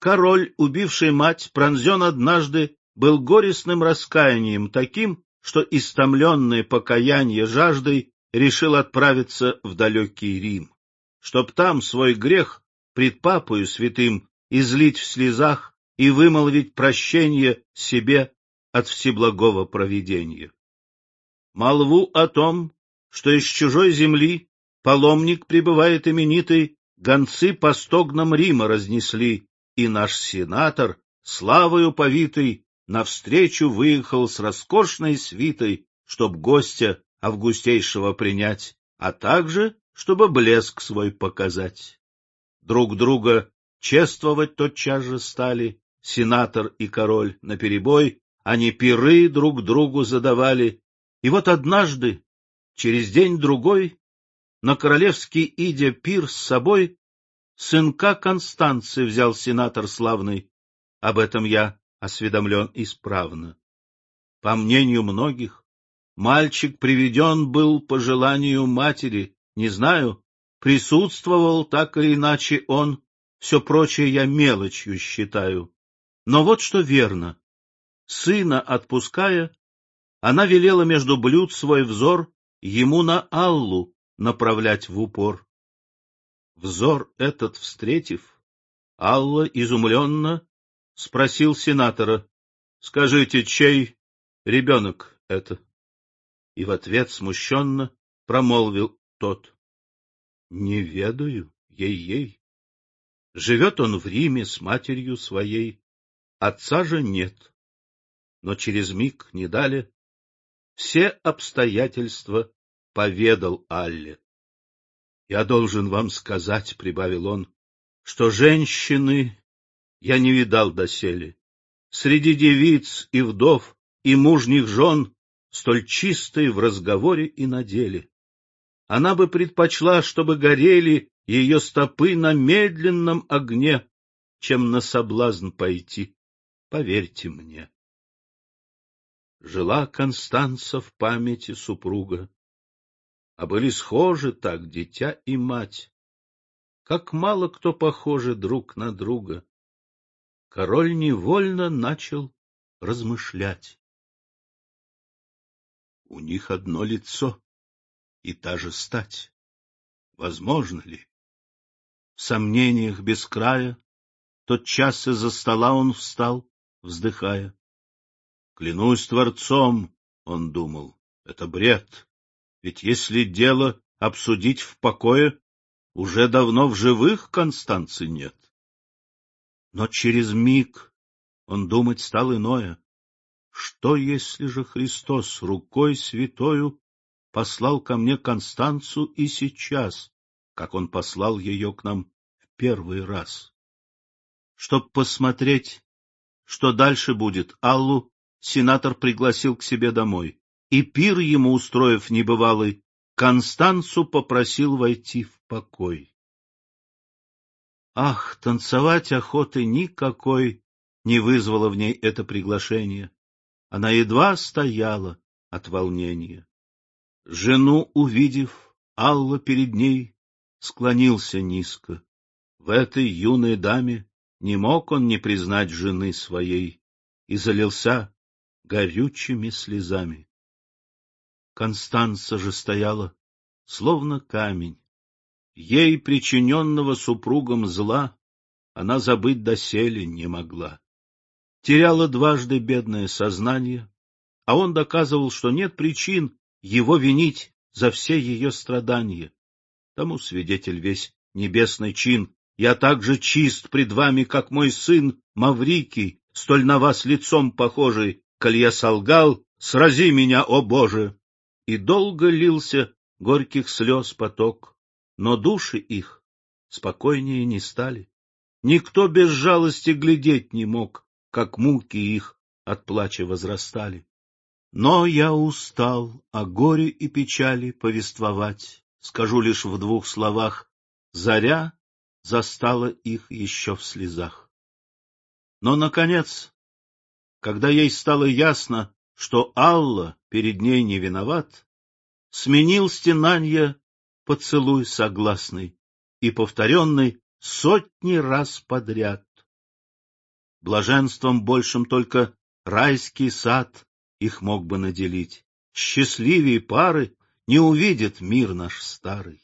Король, убивший мать, пронзен однажды, был горестным раскаянием таким, что, истомленный покаяние жаждой, решил отправиться в далекий Рим, чтоб там свой грех пред папою святым излить в слезах и вымолвить прощение себе от всеблагого провидения. Молву о том, что из чужой земли паломник прибывает именитый, гонцы по стогнам Рима разнесли, и наш сенатор, славою повитый, навстречу выехал с роскошной свитой, чтоб гостя августейшего принять, а также, чтобы блеск свой показать. Друг друга чествовать тотчас же стали, сенатор и король наперебой, они пиры друг другу задавали, и вот однажды, через день-другой, на королевский идя пир с собой, сынка Констанции взял сенатор славный, об этом я осведомлен исправно. По мнению многих, мальчик приведен был по желанию матери, не знаю, присутствовал так или иначе он, все прочее я мелочью считаю. Но вот что верно, сына отпуская, она велела между блюд свой взор ему на Аллу направлять в упор. Взор этот встретив, Алла изумленно спросил сенатора: «Скажите, чей ребенок это?» И в ответ смущенно промолвил тот: «Не ведаю, ей-ей. Живет он в Риме с матерью своей, отца же нет». Но через миг, не далее, все обстоятельства поведал Алле. «Я должен вам сказать, — прибавил он, — что женщины я не видал доселе. Среди девиц и вдов и мужних жен столь чистой в разговоре и на деле. Она бы предпочла, чтобы горели ее стопы на медленном огне, чем на соблазн пойти, поверьте мне». Жила Констанца в памяти супруга, а были схожи так дитя и мать, как мало кто похожи друг на друга. Король невольно начал размышлять. У них одно лицо и та же стать. Возможно ли? В сомнениях без края тотчас из-за стола он встал, вздыхая. «Клянусь Творцом, — он думал, — это бред, ведь если дело обсудить в покое, уже давно в живых Констанции нет». Но через миг он думать стал иное. Что, если же Христос рукой святою послал ко мне Констанцию и сейчас, как он послал ее к нам в первый раз? Чтоб посмотреть, что дальше будет, Аллу сенатор пригласил к себе домой, и пир ему устроив небывалый, Констанцию попросил войти в покой. Ах, танцевать охоты никакой не вызвало в ней это приглашение. Она едва стояла от волнения. Жену увидев, Алла перед ней склонился низко. В этой юной даме не мог он не признать жены своей и залился горючими слезами. Констанца же стояла, словно камень. Ей, причиненного супругом зла, она забыть доселе не могла. Теряла дважды бедное сознание, а он доказывал, что нет причин его винить за все ее страдания. Тому свидетель весь небесный чин. Я так же чист пред вами, как мой сын Маврикий, столь на вас лицом похожий. Коль я солгал, срази меня, о Боже! И долго лился горьких слез поток, но души их спокойнее не стали. Никто без жалости глядеть не мог, как муки их от плача возрастали. Но я устал о горе и печали повествовать. Скажу лишь в двух словах: заря застала их еще в слезах. Но, наконец, когда ей стало ясно, что Алла перед ней не виноват, сменил стенанье поцелуй согласный и повторенный сотни раз подряд. Блаженством большим только райский сад их мог бы наделить. Счастливее пары не увидит мир наш старый.